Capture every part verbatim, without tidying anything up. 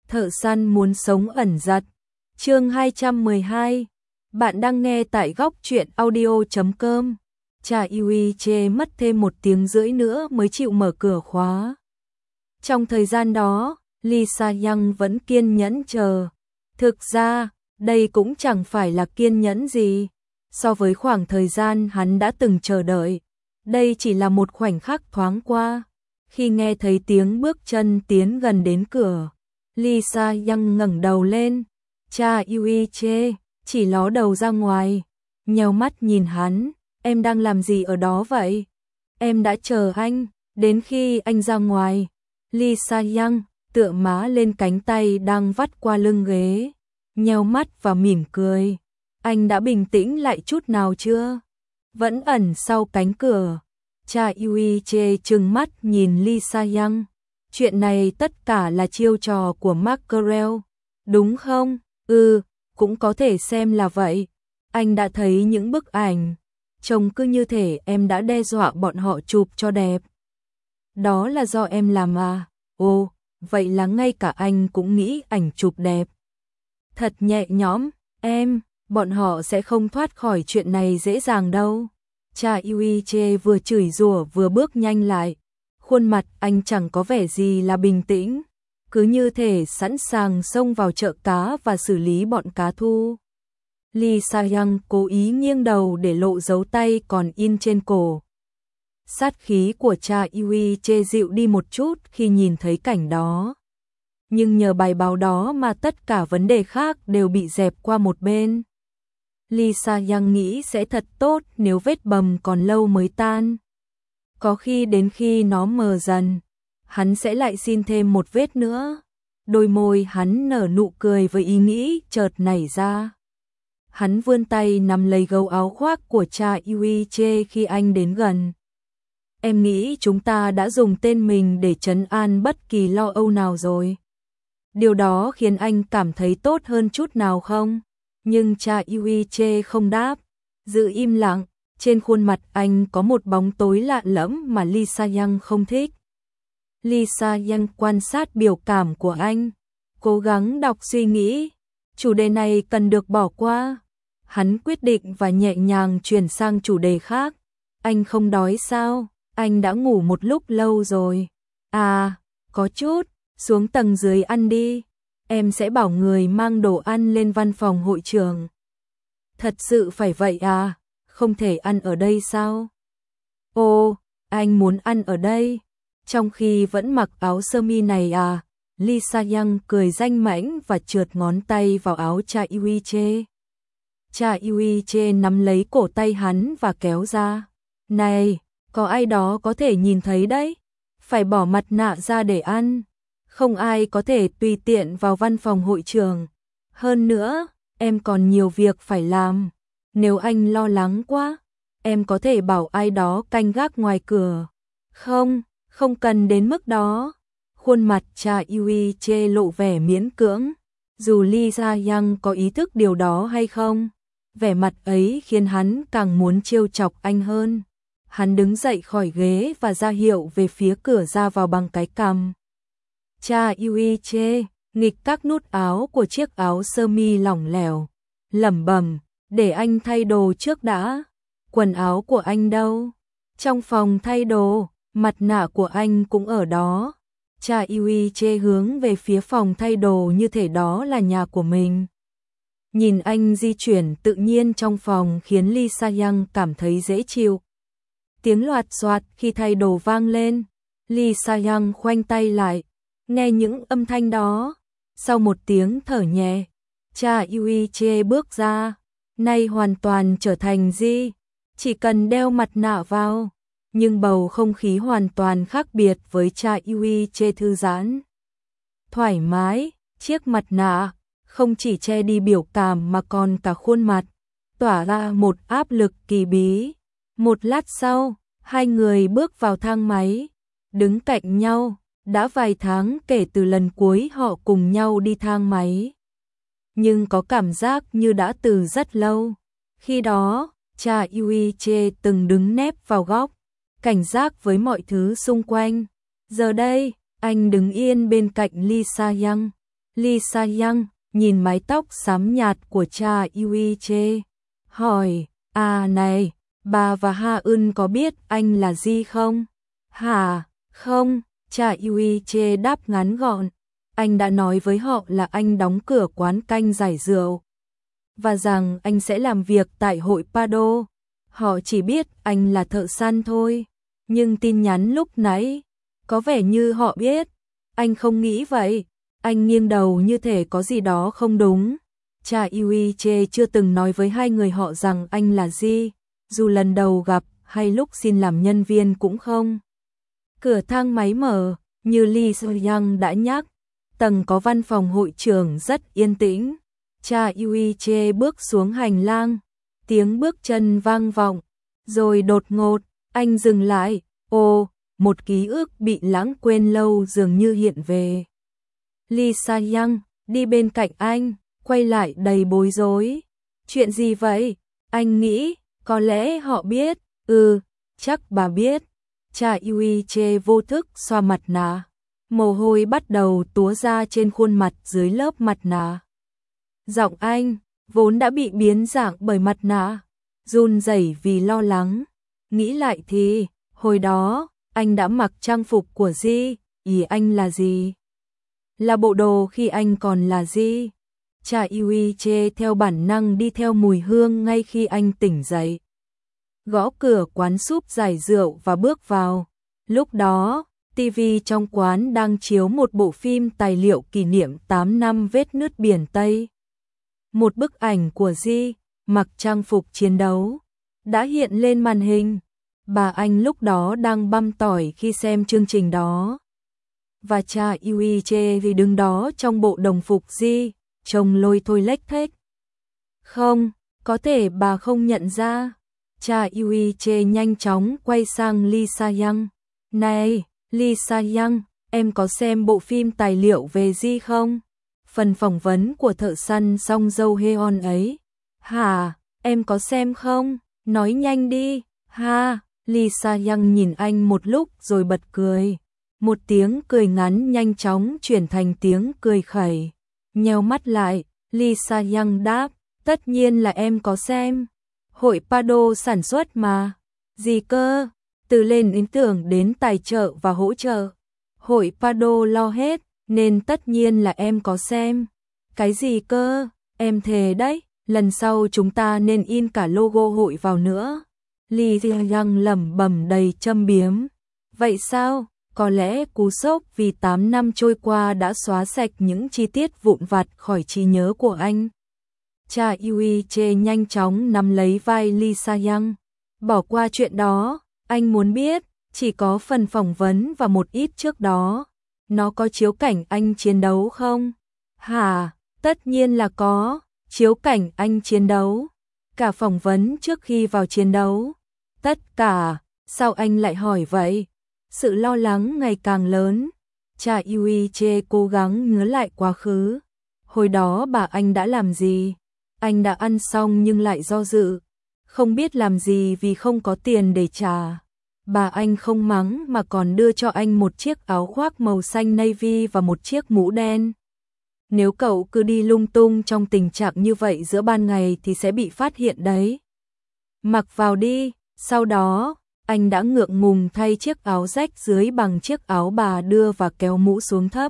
Thợ săn muốn sống ẩn giật. Chương hai trăm mười hai. Bạn đang nghe tại góc truyện audio chấm com. Cha Yui chê mất thêm một tiếng rưỡi nữa mới chịu mở cửa khóa. Trong thời gian đó, Lee Sa-young vẫn kiên nhẫn chờ. Thực ra, đây cũng chẳng phải là kiên nhẫn gì. So với khoảng thời gian hắn đã từng chờ đợi, đây chỉ là một khoảnh khắc thoáng qua. Khi nghe thấy tiếng bước chân tiến gần đến cửa, Lee Sa-young ngẩng đầu lên. Cha Yui chê chỉ ló đầu ra ngoài, nheo mắt nhìn hắn. Em đang làm gì ở đó vậy? Em đã chờ anh, đến khi anh ra ngoài. Lee Sa-young tựa má lên cánh tay đang vắt qua lưng ghế, nheo mắt và mỉm cười. Anh đã bình tĩnh lại chút nào chưa? Vẫn ẩn sau cánh cửa. Cha Yui chê trừng mắt nhìn Lee Sa-young. Chuyện này tất cả là chiêu trò của Mackerel, đúng không? Ừ, cũng có thể xem là vậy. Anh đã thấy những bức ảnh, trông cứ như thể em đã đe dọa bọn họ chụp cho đẹp. Đó là do em làm à? Ồ, vậy là ngay cả anh cũng nghĩ ảnh chụp đẹp. Thật nhẹ nhõm, em, bọn họ sẽ không thoát khỏi chuyện này dễ dàng đâu. Cha Yui chê vừa chửi rủa vừa bước nhanh lại. Khuôn mặt anh chẳng có vẻ gì là bình tĩnh, cứ như thể sẵn sàng xông vào chợ cá và xử lý bọn cá thu. Lee Sa-young cố ý nghiêng đầu để lộ dấu tay còn in trên cổ. Sát khí của cha Yui chê dịu đi một chút khi nhìn thấy cảnh đó. Nhưng nhờ bài báo đó mà tất cả vấn đề khác đều bị dẹp qua một bên. Lee Sa-young nghĩ sẽ thật tốt nếu vết bầm còn lâu mới tan. Có khi đến khi nó mờ dần, hắn sẽ lại xin thêm một vết nữa. Đôi môi hắn nở nụ cười với ý nghĩ chợt nảy ra. Hắn vươn tay nắm lấy gấu áo khoác của cha Yui chê khi anh đến gần. Em nghĩ chúng ta đã dùng tên mình để trấn an bất kỳ lo âu nào rồi. Điều đó khiến anh cảm thấy tốt hơn chút nào không? Nhưng cha Yui chê không đáp, giữ im lặng. Trên khuôn mặt anh có một bóng tối lạ lẫm mà Lee Sa-young không thích. Lee Sa-young quan sát biểu cảm của anh, cố gắng đọc suy nghĩ. Chủ đề này cần được bỏ qua. Hắn quyết định và nhẹ nhàng chuyển sang chủ đề khác. Anh không đói sao? Anh đã ngủ một lúc lâu rồi. À, có chút, xuống tầng dưới ăn đi. Em sẽ bảo người mang đồ ăn lên văn phòng hội trưởng. Thật sự phải vậy à? Không thể ăn ở đây sao? Ồ, anh muốn ăn ở đây, trong khi vẫn mặc áo sơ mi này à? Lee Sa-young cười danh mãnh và trượt ngón tay vào áo cha Yui chê. Cha Yui chê nắm lấy cổ tay hắn và kéo ra. Này, có ai đó có thể nhìn thấy đấy. Phải bỏ mặt nạ ra để ăn. Không ai có thể tùy tiện vào văn phòng hội trưởng. Hơn nữa, em còn nhiều việc phải làm. Nếu anh lo lắng quá, em có thể bảo ai đó canh gác ngoài cửa. Không, không cần đến mức đó. Khuôn mặt cha Yui chê lộ vẻ miễn cưỡng. Dù Lee Sa-young có ý thức điều đó hay không, vẻ mặt ấy khiến hắn càng muốn trêu chọc anh hơn. Hắn đứng dậy khỏi ghế và ra hiệu về phía cửa ra vào bằng cái cằm. Cha Yui chê nghịch các nút áo của chiếc áo sơ mi lỏng lẻo, lẩm bẩm. Để anh thay đồ trước đã. Quần áo của anh đâu? Trong phòng thay đồ, mặt nạ của anh cũng ở đó. Cha Yui chê hướng về phía phòng thay đồ như thể đó là nhà của mình. Nhìn anh di chuyển tự nhiên trong phòng khiến Lee Sa-young cảm thấy dễ chịu. Tiếng loạt soạt khi thay đồ vang lên. Lee Sa-young khoanh tay lại, nghe những âm thanh đó. Sau một tiếng thở nhẹ, cha Yui chê bước ra. Nay hoàn toàn trở thành Di, chỉ cần đeo mặt nạ vào. Nhưng bầu không khí hoàn toàn khác biệt với cha Yui chê thư giãn. Thoải mái, chiếc mặt nạ không chỉ che đi biểu cảm mà còn cả khuôn mặt, tỏa ra một áp lực kỳ bí. Một lát sau, hai người bước vào thang máy, đứng cạnh nhau. Đã vài tháng kể từ lần cuối họ cùng nhau đi thang máy. Nhưng có cảm giác như đã từ rất lâu. Khi đó, cha Yui chê từng đứng nép vào góc, cảnh giác với mọi thứ xung quanh. Giờ đây, anh đứng yên bên cạnh Lee Sa-young. Lee Sa-young nhìn mái tóc xám nhạt của cha Yuiche, hỏi, à này, bà và Ha Eun có biết anh là gì không? Hả? Không, cha Yuiche đáp ngắn gọn, anh đã nói với họ là anh đóng cửa quán canh giải rượu, và rằng anh sẽ làm việc tại hội Pado. Họ chỉ biết anh là thợ săn thôi, nhưng tin nhắn lúc nãy, có vẻ như họ biết, anh không nghĩ vậy. Anh nghiêng đầu như thể có gì đó không đúng. Cha Yuiche chưa từng nói với hai người họ rằng anh là gì, dù lần đầu gặp hay lúc xin làm nhân viên cũng không. Cửa thang máy mở, như Lee Sa-young đã nhắc, tầng có văn phòng hội trưởng rất yên tĩnh. Cha Yuiche bước xuống hành lang, tiếng bước chân vang vọng, rồi đột ngột, anh dừng lại, ồ, một ký ức bị lãng quên lâu dường như hiện về. Lee Sa-young đi bên cạnh anh, quay lại đầy bối rối. Chuyện gì vậy? Anh nghĩ, có lẽ họ biết. Ừ, chắc bà biết. Cha Yuiche vô thức xoa mặt nạ. Mồ hôi bắt đầu túa ra trên khuôn mặt dưới lớp mặt nạ. Giọng anh, vốn đã bị biến dạng bởi mặt nạ, run rẩy vì lo lắng. Nghĩ lại thì, hồi đó, anh đã mặc trang phục của gì? Ý anh là gì? Là bộ đồ khi anh còn là gì? Cha Yuiche theo bản năng đi theo mùi hương ngay khi anh tỉnh dậy. Gõ cửa quán súp giải rượu và bước vào. Lúc đó, ti vi trong quán đang chiếu một bộ phim tài liệu kỷ niệm tám năm vết nứt biển Tây. Một bức ảnh của Ji, mặc trang phục chiến đấu, đã hiện lên màn hình. Bà anh lúc đó đang băm tỏi khi xem chương trình đó. Và cha Yuiche thì đứng đó trong bộ đồng phục Ji, trông lôi thôi lếch thếch. Không, có thể bà không nhận ra. Cha Yuiche nhanh chóng quay sang Lee Sa-young. Này, Lee Sa-young, em có xem bộ phim tài liệu về Ji không? Phần phỏng vấn của thợ săn song dâu Heon ấy. Hả, em có xem không? Nói nhanh đi. Ha, Lee Sa-young nhìn anh một lúc rồi bật cười. Một tiếng cười ngắn nhanh chóng chuyển thành tiếng cười khẩy. Nheo mắt lại, Lee Sa-young đáp, tất nhiên là em có xem. Hội Pado sản xuất mà. Gì cơ? Từ lên ý tưởng đến tài trợ và hỗ trợ. Hội Pado lo hết, nên tất nhiên là em có xem. Cái gì cơ? Em thề đấy, lần sau chúng ta nên in cả logo hội vào nữa. Lee Sa-young lẩm bẩm đầy châm biếm. Vậy sao? Có lẽ cú sốc vì tám năm trôi qua đã xóa sạch những chi tiết vụn vặt khỏi trí nhớ của anh. Cha Yuiche nhanh chóng nắm lấy vai Lee Sa-young. Bỏ qua chuyện đó, anh muốn biết, chỉ có phần phỏng vấn và một ít trước đó. Nó có chiếu cảnh anh chiến đấu không? Hả, tất nhiên là có, chiếu cảnh anh chiến đấu. Cả phỏng vấn trước khi vào chiến đấu. Tất cả, sao anh lại hỏi vậy? Sự lo lắng ngày càng lớn. Cha Yuiche cố gắng nhớ lại quá khứ. Hồi đó bà anh đã làm gì? Anh đã ăn xong nhưng lại do dự. Không biết làm gì vì không có tiền để trả. Bà anh không mắng mà còn đưa cho anh một chiếc áo khoác màu xanh navy và một chiếc mũ đen. Nếu cậu cứ đi lung tung trong tình trạng như vậy giữa ban ngày thì sẽ bị phát hiện đấy. Mặc vào đi. Sau đó, anh đã ngượng ngùng thay chiếc áo rách dưới bằng chiếc áo bà đưa và kéo mũ xuống thấp.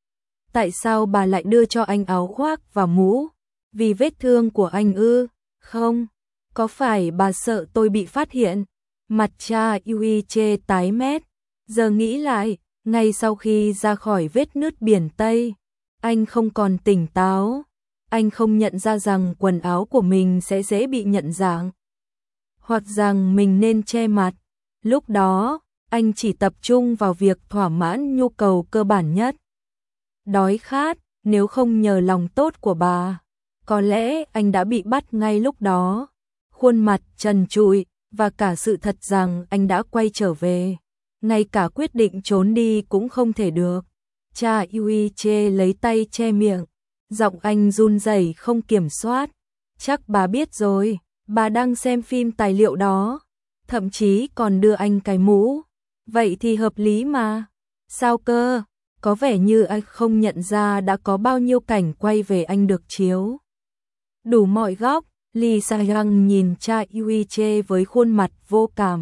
Tại sao bà lại đưa cho anh áo khoác và mũ? Vì vết thương của anh ư? Không. Có phải bà sợ tôi bị phát hiện? Mặt cha Yuiche tái mét. Giờ nghĩ lại, ngay sau khi ra khỏi vết nứt biển Tây, anh không còn tỉnh táo. Anh không nhận ra rằng quần áo của mình sẽ dễ bị nhận dạng. Hoặc rằng mình nên che mặt. Lúc đó, anh chỉ tập trung vào việc thỏa mãn nhu cầu cơ bản nhất. Đói khát, nếu không nhờ lòng tốt của bà, có lẽ anh đã bị bắt ngay lúc đó. Khuôn mặt trần trụi, và cả sự thật rằng anh đã quay trở về. Ngay cả quyết định trốn đi cũng không thể được. Cha Yuiche lấy tay che miệng. Giọng anh run rẩy không kiểm soát. Chắc bà biết rồi, bà đang xem phim tài liệu đó. Thậm chí còn đưa anh cái mũ. Vậy thì hợp lý mà. Sao cơ? có vẻ như anh không nhận ra đã có bao nhiêu cảnh quay về anh được chiếu. Đủ mọi góc, Lee Sa-young nhìn cha Yuiche với khuôn mặt vô cảm.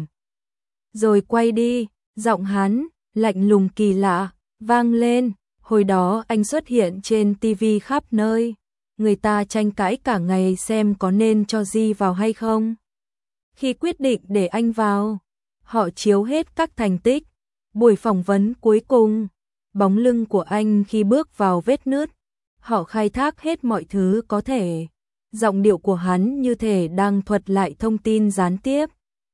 Rồi quay đi, giọng hắn, lạnh lùng kỳ lạ, vang lên. Hồi đó anh xuất hiện trên ti vi khắp nơi. Người ta tranh cãi cả ngày xem có nên cho Ji vào hay không. Khi quyết định để anh vào, họ chiếu hết các thành tích. Buổi phỏng vấn cuối cùng, bóng lưng của anh khi bước vào vết nứt. Họ khai thác hết mọi thứ có thể. Giọng điệu của hắn như thể đang thuật lại thông tin gián tiếp.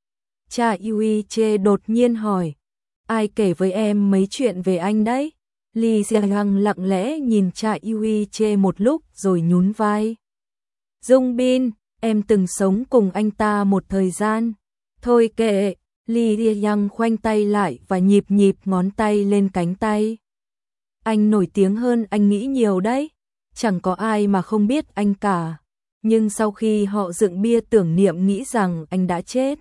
Cha Yuiche đột nhiên hỏi, ai kể với em mấy chuyện về anh đấy? Lee Sa-young lặng lẽ nhìn cha Yuiche một lúc rồi nhún vai. Dung Bin, em từng sống cùng anh ta một thời gian. Thôi kệ, Lee Sa-young khoanh tay lại và nhịp nhịp ngón tay lên cánh tay. Anh nổi tiếng hơn anh nghĩ nhiều đấy. Chẳng có ai mà không biết anh cả. Nhưng sau khi họ dựng bia tưởng niệm nghĩ rằng anh đã chết,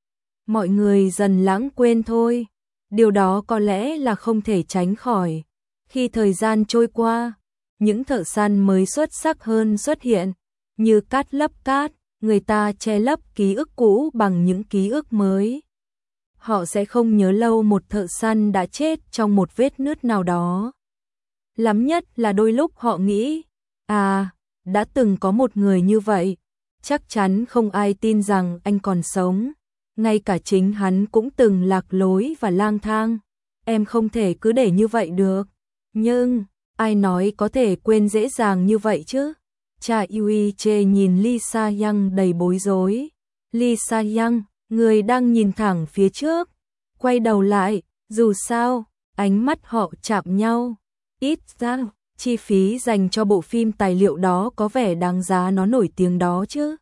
mọi người dần lãng quên thôi. Điều đó có lẽ là không thể tránh khỏi. Khi thời gian trôi qua, những thợ săn mới xuất sắc hơn xuất hiện. Như cát lấp cát, người ta che lấp ký ức cũ bằng những ký ức mới. Họ sẽ không nhớ lâu một thợ săn đã chết trong một vết nứt nào đó. Lắm nhất là đôi lúc họ nghĩ, à, đã từng có một người như vậy. Chắc chắn không ai tin rằng anh còn sống. Ngay cả chính hắn cũng từng lạc lối và lang thang. Em không thể cứ để như vậy được. Nhưng, ai nói có thể quên dễ dàng như vậy chứ? Cha Yuiche nhìn Lee Sa-young đầy bối rối. Lee Sa-young, người đang nhìn thẳng phía trước, quay đầu lại, dù sao, ánh mắt họ chạm nhau. Ít ra, chi phí dành cho bộ phim tài liệu đó có vẻ đáng giá nó nổi tiếng đó chứ.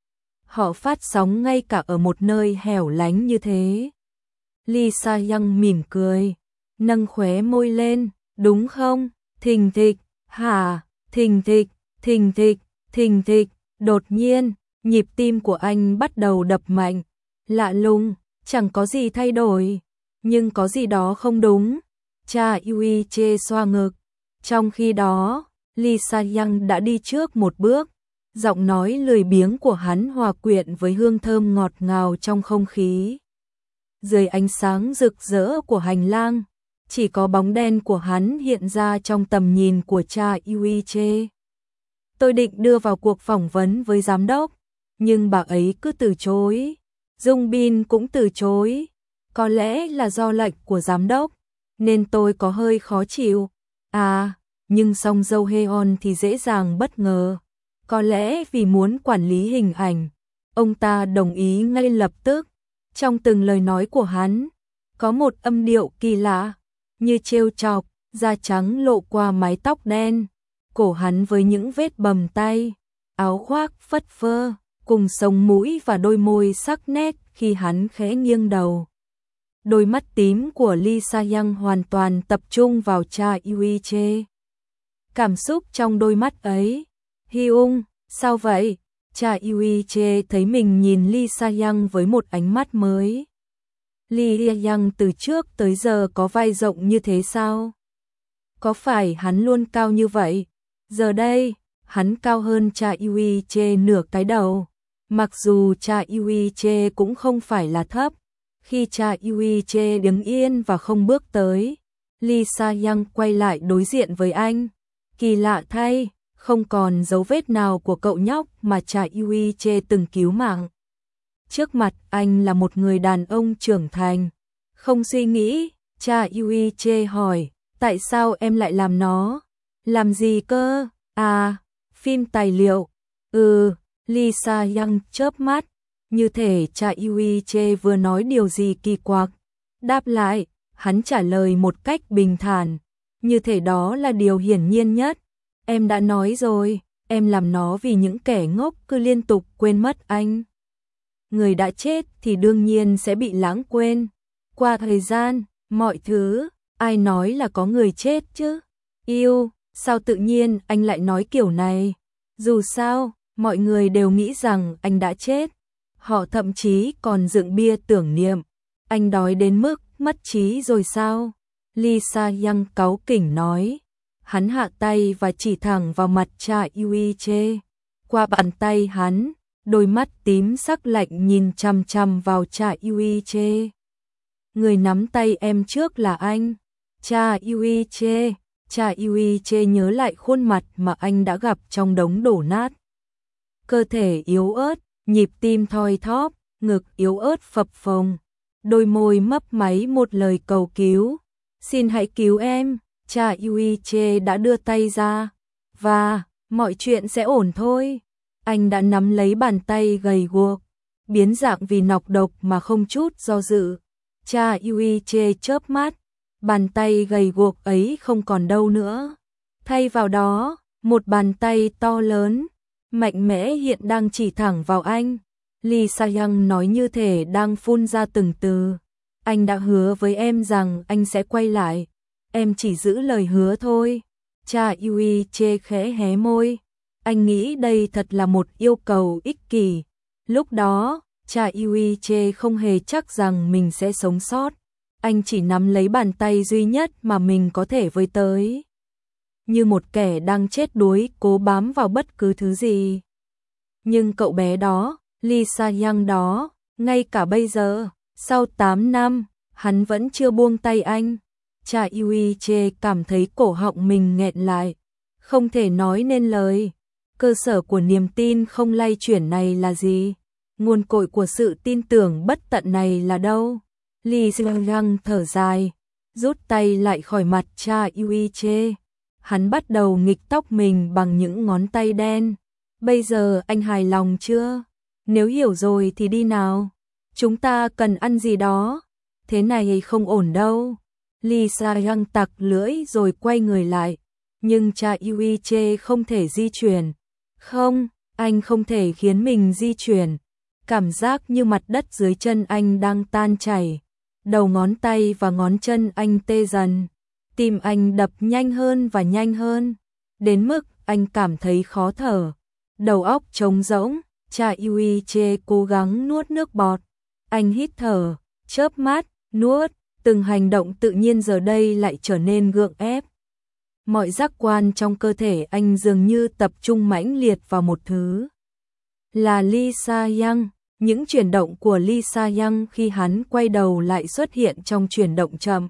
Họ phát sóng ngay cả ở một nơi hẻo lánh như thế. Lee Sa-young mỉm cười, nâng khóe môi lên, đúng không? Thình thịch, hả? Thình thịch, thình thịch, thình thịch. Đột nhiên, nhịp tim của anh bắt đầu đập mạnh. Lạ lùng, chẳng có gì thay đổi, nhưng có gì đó không đúng. Cha Yuiche xoa ngực. Trong khi đó, Lee Sa-young đã đi trước một bước. Giọng nói lười biếng của hắn hòa quyện với hương thơm ngọt ngào trong không khí. Dưới ánh sáng rực rỡ của hành lang, chỉ có bóng đen của hắn hiện ra trong tầm nhìn của cha Yuiche. Tôi định đưa vào cuộc phỏng vấn với giám đốc, nhưng bà ấy cứ từ chối. Dung Bin cũng từ chối. Có lẽ là do lệnh của giám đốc, nên tôi có hơi khó chịu. À, nhưng Song Joong Heon thì dễ dàng bất ngờ. Có lẽ vì muốn quản lý hình ảnh, ông ta đồng ý ngay lập tức. Trong từng lời nói của hắn, có một âm điệu kỳ lạ, như trêu chọc, da trắng lộ qua mái tóc đen, cổ hắn với những vết bầm tay, áo khoác phất phơ, cùng sống mũi và đôi môi sắc nét khi hắn khẽ nghiêng đầu. Đôi mắt tím của Lee Sa-young hoàn toàn tập trung vào cha Yuiche. Cảm xúc trong đôi mắt ấy. Hyung, sao vậy? Cha Yuiche thấy mình nhìn Lee Sa-young với một ánh mắt mới. Lee Sa-young từ trước tới giờ có vai rộng như thế sao? Có phải hắn luôn cao như vậy? Giờ đây, hắn cao hơn cha Yuiche nửa cái đầu. Mặc dù cha Yuiche cũng không phải là thấp. Khi cha Yuiche đứng yên và không bước tới, Lee Sa-young quay lại đối diện với anh. Kỳ lạ thay, không còn dấu vết nào của cậu nhóc mà cha Yuiche từng cứu mạng. Trước mặt anh là một người đàn ông trưởng thành. Không suy nghĩ, cha Yuiche hỏi, tại sao em lại làm nó? Làm gì cơ? À, phim tài liệu. Ừ, Lee Sa-young chớp mắt, như thể cha Yuiche vừa nói điều gì kỳ quặc. Đáp lại, hắn trả lời một cách bình thản, như thể đó là điều hiển nhiên nhất. Em đã nói rồi, em làm nó vì những kẻ ngốc cứ liên tục quên mất anh. Người đã chết thì đương nhiên sẽ bị lãng quên. Qua thời gian, mọi thứ, ai nói là có người chết chứ? Yêu, sao tự nhiên anh lại nói kiểu này? Dù sao, mọi người đều nghĩ rằng anh đã chết. Họ thậm chí còn dựng bia tưởng niệm. Anh đói đến mức mất trí rồi sao? Lee Sa-young cáu kỉnh nói. Hắn hạ tay và chỉ thẳng vào mặt Cha Eui-che. Qua bàn tay hắn, đôi mắt tím sắc lạnh nhìn chằm chằm vào Cha Eui-che. Người nắm tay em trước là anh. Cha Eui-che. Cha Eui-che nhớ lại khuôn mặt mà anh đã gặp trong đống đổ nát. Cơ thể yếu ớt, nhịp tim thoi thóp, ngực yếu ớt phập phồng. Đôi môi mấp máy một lời cầu cứu. Xin hãy cứu em. Cha Eui-che đã đưa tay ra. Và, mọi chuyện sẽ ổn thôi. Anh đã nắm lấy bàn tay gầy guộc, biến dạng vì nọc độc mà không chút do dự. Cha Eui-che chớp mắt, bàn tay gầy guộc ấy không còn đâu nữa. Thay vào đó, một bàn tay to lớn, mạnh mẽ hiện đang chỉ thẳng vào anh. Lee Sa-young nói như thể đang phun ra từng từ. Anh đã hứa với em rằng anh sẽ quay lại. Em chỉ giữ lời hứa thôi. Cha Eui-che khẽ hé môi. Anh nghĩ đây thật là một yêu cầu ích kỷ. Lúc đó, Cha Eui-che không hề chắc rằng mình sẽ sống sót. Anh chỉ nắm lấy bàn tay duy nhất mà mình có thể với tới. Như một kẻ đang chết đuối cố bám vào bất cứ thứ gì. Nhưng cậu bé đó, Lee Sa-young đó, ngay cả bây giờ, sau tám năm, hắn vẫn chưa buông tay anh. Cha Eui-che cảm thấy cổ họng mình nghẹn lại, không thể nói nên lời. Cơ sở của niềm tin không lay chuyển này là gì? Nguồn cội của sự tin tưởng bất tận này là đâu? Lee Sa-young thở dài, rút tay lại khỏi mặt Cha Eui-che. Hắn bắt đầu nghịch tóc mình bằng những ngón tay đen. Bây giờ anh hài lòng chưa? Nếu hiểu rồi thì đi nào. Chúng ta cần ăn gì đó. Thế này không ổn đâu. Lee Sa-young tặc lưỡi rồi quay người lại. Nhưng Cha Eui-che không thể di chuyển. Không, anh không thể khiến mình di chuyển. Cảm giác như mặt đất dưới chân anh đang tan chảy. Đầu ngón tay và ngón chân anh tê dần. Tim anh đập nhanh hơn và nhanh hơn. Đến mức anh cảm thấy khó thở. Đầu óc trống rỗng. Cha Eui-che cố gắng nuốt nước bọt. Anh hít thở, chớp mắt, nuốt. Từng hành động tự nhiên giờ đây lại trở nên gượng ép. Mọi giác quan trong cơ thể anh dường như tập trung mãnh liệt vào một thứ. Là Lee Sa-young. Những chuyển động của Lee Sa-young khi hắn quay đầu lại xuất hiện trong chuyển động chậm.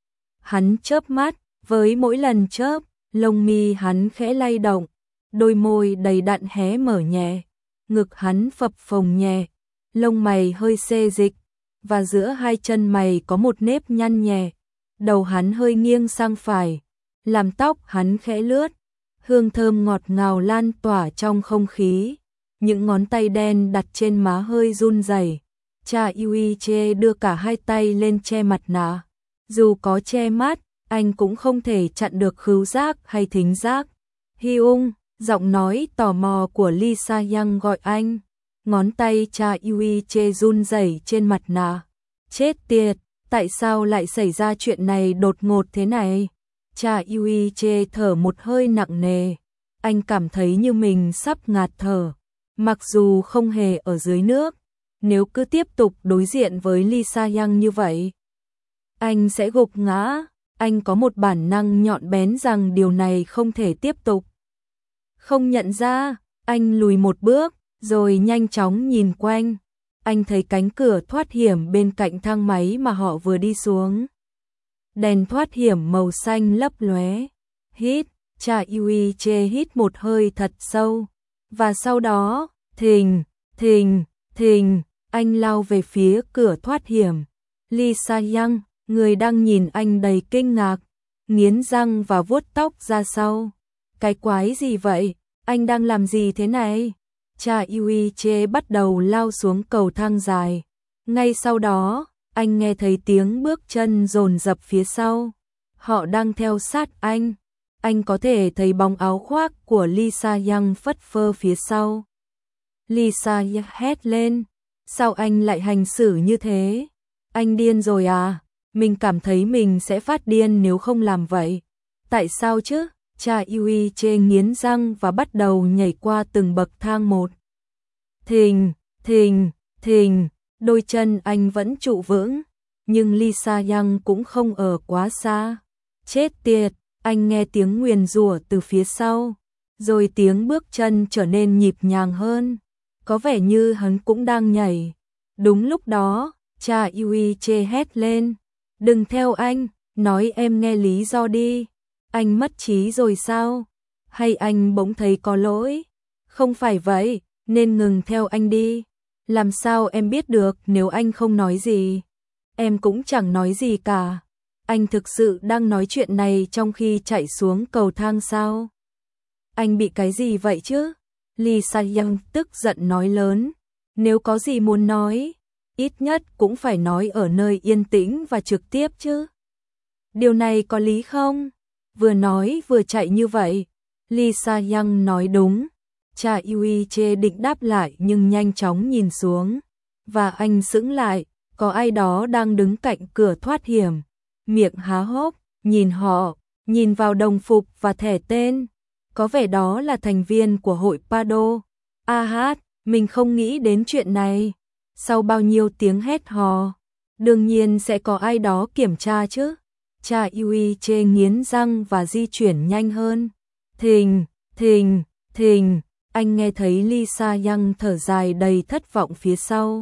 Hắn chớp mắt, với mỗi lần chớp, lông mi hắn khẽ lay động, đôi môi đầy đặn hé mở nhẹ, ngực hắn phập phồng nhẹ, lông mày hơi xê dịch, và giữa hai chân mày có một nếp nhăn nhẹ, đầu hắn hơi nghiêng sang phải, làm tóc hắn khẽ lướt, hương thơm ngọt ngào lan tỏa trong không khí. Những ngón tay đen đặt trên má hơi run rẩy. Cha Eui-che đưa cả hai tay lên che mặt nạ. Dù có che mắt, anh cũng không thể chặn được khứu giác hay thính giác. Hyung, giọng nói tò mò của Lee Sa-young gọi anh. Ngón tay Cha Eui-che run rẩy trên mặt nạ. Chết tiệt, tại sao lại xảy ra chuyện này đột ngột thế này? Cha Eui-che thở một hơi nặng nề. Anh cảm thấy như mình sắp ngạt thở. Mặc dù không hề ở dưới nước, nếu cứ tiếp tục đối diện với Lee Sa-young như vậy, anh sẽ gục ngã. Anh có một bản năng nhọn bén rằng điều này không thể tiếp tục. Không nhận ra, anh lùi một bước, rồi nhanh chóng nhìn quanh. Anh thấy cánh cửa thoát hiểm bên cạnh thang máy mà họ vừa đi xuống. Đèn thoát hiểm màu xanh lấp lóe. Hít, Cha Eui-che hít một hơi thật sâu. Và sau đó, thình, thình, thình, anh lao về phía cửa thoát hiểm. Lee Sa-young, người đang nhìn anh đầy kinh ngạc, nghiến răng và vuốt tóc ra sau. Cái quái gì vậy? Anh đang làm gì thế này? Cha Eui-che bắt đầu lao xuống cầu thang dài. Ngay sau đó, anh nghe thấy tiếng bước chân dồn dập phía sau. Họ đang theo sát anh. Anh có thể thấy bóng áo khoác của Lee Sa-young phất phơ phía sau. Lee Sa-young hét lên. Sao anh lại hành xử như thế? Anh điên rồi à? Mình cảm thấy mình sẽ phát điên nếu không làm vậy. Tại sao chứ? Cha Eui-che nghiến răng và bắt đầu nhảy qua từng bậc thang một. Thình, thình, thình, đôi chân anh vẫn trụ vững. nhưng Lisa Yang cũng không ở quá xa. Chết tiệt, anh nghe tiếng nguyền rủa từ phía sau, rồi tiếng bước chân trở nên nhịp nhàng hơn, có vẻ như hắn cũng đang nhảy. Đúng lúc đó, cha Yui chê hét lên, đừng theo anh, nói em nghe lý do đi. Anh mất trí rồi sao? Hay anh bỗng thấy có lỗi? Không phải vậy, nên ngừng theo anh đi. Làm sao em biết được nếu anh không nói gì? Em cũng chẳng nói gì cả. Anh thực sự đang nói chuyện này trong khi chạy xuống cầu thang sao? Anh bị cái gì vậy chứ? Lisa Yang tức giận nói lớn. Nếu có gì muốn nói, ít nhất cũng phải nói ở nơi yên tĩnh và trực tiếp chứ. Điều này có lý không? Vừa nói vừa chạy như vậy. Lisa Yang nói đúng. Cha Yui chê định đáp lại nhưng nhanh chóng nhìn xuống. Và anh sững lại, có ai đó đang đứng cạnh cửa thoát hiểm. Miệng há hốc, nhìn họ, nhìn vào đồng phục và thẻ tên. Có vẻ đó là thành viên của hội Pado. A hát, mình không nghĩ đến chuyện này. Sau bao nhiêu tiếng hét hò, đương nhiên sẽ có ai đó kiểm tra chứ. Cha Yui chê nghiến răng và di chuyển nhanh hơn. Thình, thình, thình, anh nghe thấy Lisa Yang thở dài đầy thất vọng phía sau.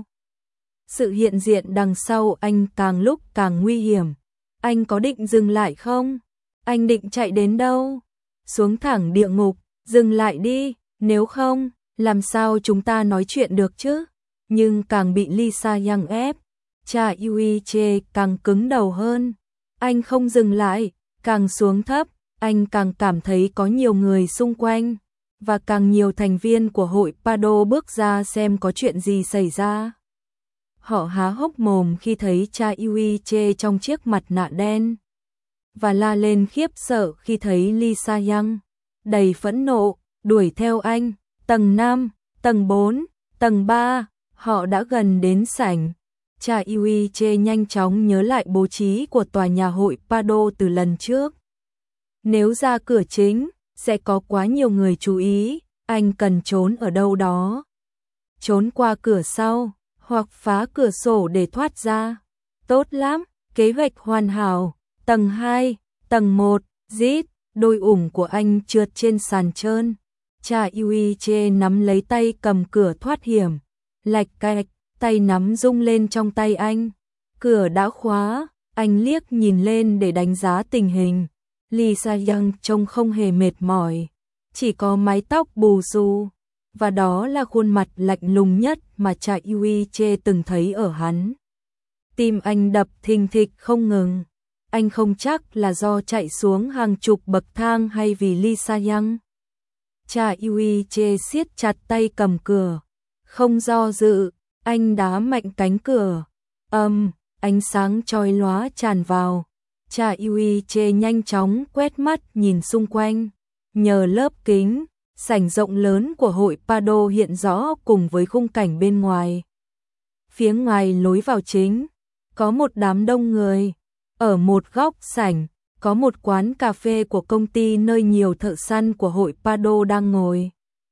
Sự hiện diện đằng sau anh càng lúc càng nguy hiểm. Anh có định dừng lại không? Anh định chạy đến đâu? Xuống thẳng địa ngục, dừng lại đi, nếu không, làm sao chúng ta nói chuyện được chứ? Nhưng càng bị Lisa Yang ép, cha Yui chê càng cứng đầu hơn. Anh không dừng lại, càng xuống thấp, anh càng cảm thấy có nhiều người xung quanh, và càng nhiều thành viên của hội Pado bước ra xem có chuyện gì xảy ra. Họ há hốc mồm khi thấy cha Yui chê trong chiếc mặt nạ đen, và la lên khiếp sợ khi thấy Lisa Yang đầy phẫn nộ đuổi theo anh. Tầng năm, tầng bốn, tầng ba, họ đã gần đến sảnh. Cha Yui chê nhanh chóng nhớ lại bố trí của tòa nhà hội Pado từ lần trước. Nếu ra cửa chính, sẽ có quá nhiều người chú ý, anh cần trốn ở đâu đó. Trốn qua cửa sau, hoặc phá cửa sổ để thoát ra. Tốt lắm, kế hoạch hoàn hảo. Tầng hai, tầng một, rít, đôi ủng của anh trượt trên sàn trơn. Cha Yui chê nắm lấy tay cầm cửa thoát hiểm. Lạch cạch, tay nắm rung lên trong tay anh. Cửa đã khóa, anh liếc nhìn lên để đánh giá tình hình. Lisa Yang trông không hề mệt mỏi, chỉ có mái tóc bù xù, và đó là khuôn mặt lạnh lùng nhất mà cha Yui chê từng thấy ở hắn. Tim anh đập thình thịch không ngừng. Anh không chắc là do chạy xuống hàng chục bậc thang hay vì Lisa Yang. Cha Yui chê siết chặt tay cầm cửa, không do dự, anh đá mạnh cánh cửa. Âm, ánh sáng chói lóa tràn vào. Cha Yui chê nhanh chóng quét mắt nhìn xung quanh. Nhờ lớp kính, sảnh rộng lớn của hội Pado hiện rõ cùng với khung cảnh bên ngoài. Phía ngoài lối vào chính, có một đám đông người. Ở một góc sảnh, có một quán cà phê của công ty nơi nhiều thợ săn của hội Pado đang ngồi.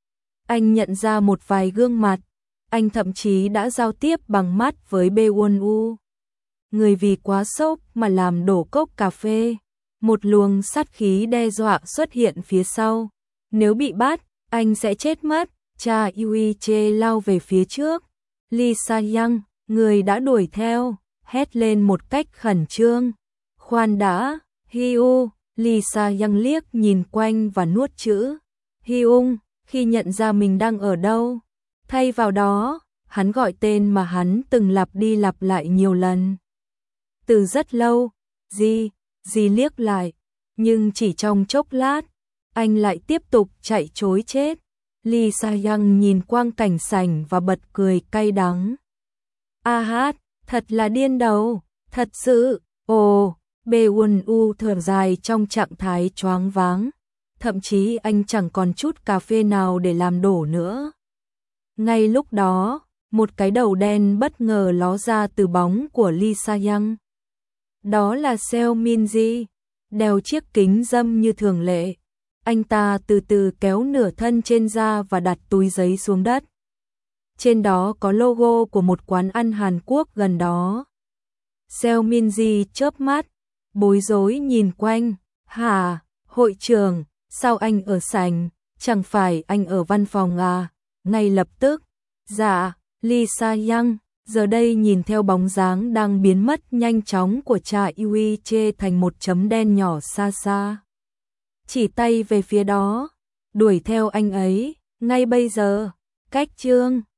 Anh nhận ra một vài gương mặt. Anh thậm chí đã giao tiếp bằng mắt với Baewon-woo. Người vì quá sốc mà làm đổ cốc cà phê. Một luồng sát khí đe dọa xuất hiện phía sau. Nếu bị bắt, anh sẽ chết mất. Cha Yui chê lao về phía trước. Lisa Yang, người đã đuổi theo, hét lên một cách khẩn trương. Khoan đã, Hyung. Lisa Yang liếc nhìn quanh và nuốt chữ Hyung khi nhận ra mình đang ở đâu. Thay vào đó, hắn gọi tên mà hắn từng lặp đi lặp lại nhiều lần. Từ rất lâu, Di, Di liếc lại, nhưng chỉ trong chốc lát, anh lại tiếp tục chạy trối chết. Lisa Yang nhìn quang cảnh sảnh và bật cười cay đắng. A hát, thật là điên đầu, thật sự, ồ, Baewon-woo thở dài trong trạng thái choáng váng. Thậm chí anh chẳng còn chút cà phê nào để làm đổ nữa. Ngay lúc đó, một cái đầu đen bất ngờ ló ra từ bóng của Lisa Yang. Đó là Seo Min-ji, đeo chiếc kính râm như thường lệ. Anh ta từ từ kéo nửa thân trên ra và đặt túi giấy xuống đất. Trên đó có logo của một quán ăn Hàn Quốc gần đó. Seo Minji chớp mắt, bối rối nhìn quanh, hả, hội trưởng, sao anh ở sảnh, chẳng phải anh ở văn phòng à, ngay lập tức, dạ, Lisa Yang, giờ đây nhìn theo bóng dáng đang biến mất nhanh chóng của Cha Yui Che thành một chấm đen nhỏ xa xa. Chỉ tay về phía đó, đuổi theo anh ấy, ngay bây giờ, cách chương